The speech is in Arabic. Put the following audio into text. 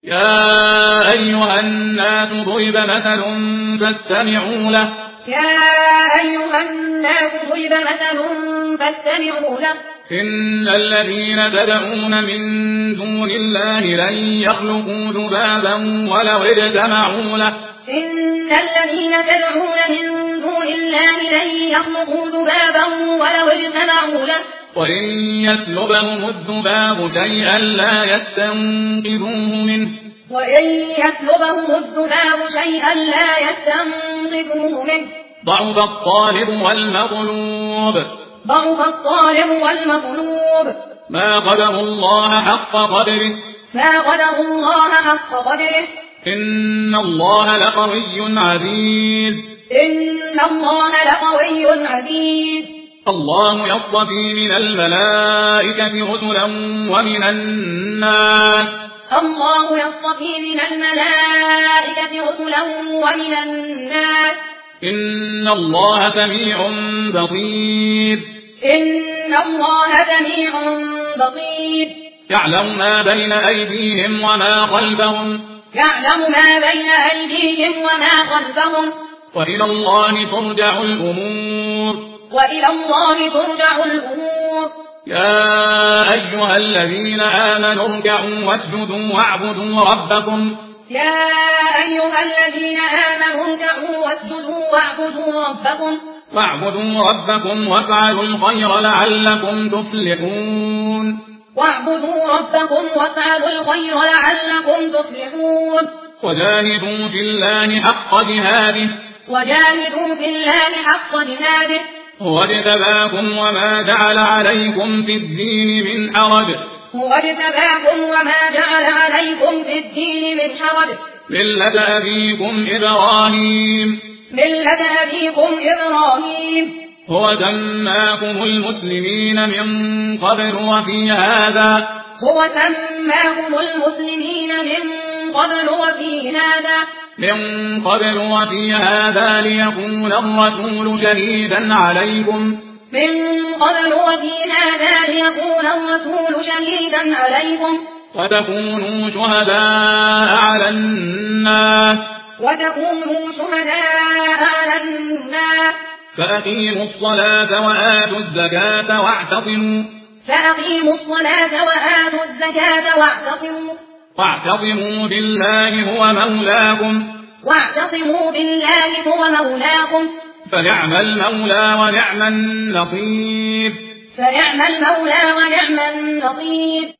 يا أيها الناس ضرب مثل فاستمعوا له. يا أيها الناس ضرب مثل فاستمعوا له. إن الذين تدعون من دون الله لن يخلقوا ذبابا ولو اجتمعوا له. إن الذين تدعون من دون الله لن يخلقوا ذبابا ولو اجتمعوا له. وإن يسلبهم الذباب شيئا لا يستنقذوه منه. وإن يسلبهم الذباب شيئا لا يستنقذوه منه. ضعف الطالب والمطلوب. ضعف الطالب والمطلوب. ما قدر الله حق قدره. ما قدر الله حق قدره. إن الله لقوي عزيز. إن الله لقوي عزيز. الله يصطفي من الملائكة رسلا ومن الناس. الله يصطفي من الملائكة رسلا ومن الناس. إن الله سميع بصير. إن الله سميع بصير. يعلم ما بين أيديهم وما خلفهم. يعلم ما بين أيديهم وما خلفهم. وإلى الله ترجع الأمور. وإلى الله ترجع الأمور. يا أيها الذين آمنوا اركعوا واسجدوا واعبدوا ربكم. يا أيها الذين آمنوا اركعوا واسجدوا واعبدوا ربكم. واعبدوا ربكم وافعلوا الخير لعلكم تفلحون. واعبدوا ربكم وافعلوا الخير لعلكم تفلحون. وجاهدوا في الله حق جهاده. وجاهدوا في الله حق جهاده. هو اجتباكم وما جعل عليكم في الدين من حرج. هو اجتباكم وما جعل عليكم في الدين من حرج. ملة أبيكم إبراهيم. ملة أبيكم إبراهيم. هو سماكم المسلمين من قبل وفي هذا. هو سماكم المسلمين من قبل وفي هذا. من قبل وفي هذا ليكون الرسول شهيدا عليكم. من قبل وفي هذا ليكون الرسول شهيدا عليكم. وتكونوا شهداء على الناس. وتكونوا شهداء على الناس. فأقيموا الصلاة وآتوا الزكاة واعتصموا. فأقيموا الصلاة وآتوا الزكاة واعتصموا. واعتصموا بالله هو مولاكم. واعتصموا بالله هو مولاكم. فنعم المولى ونعم النصير. فنعم المولى ونعم النصير.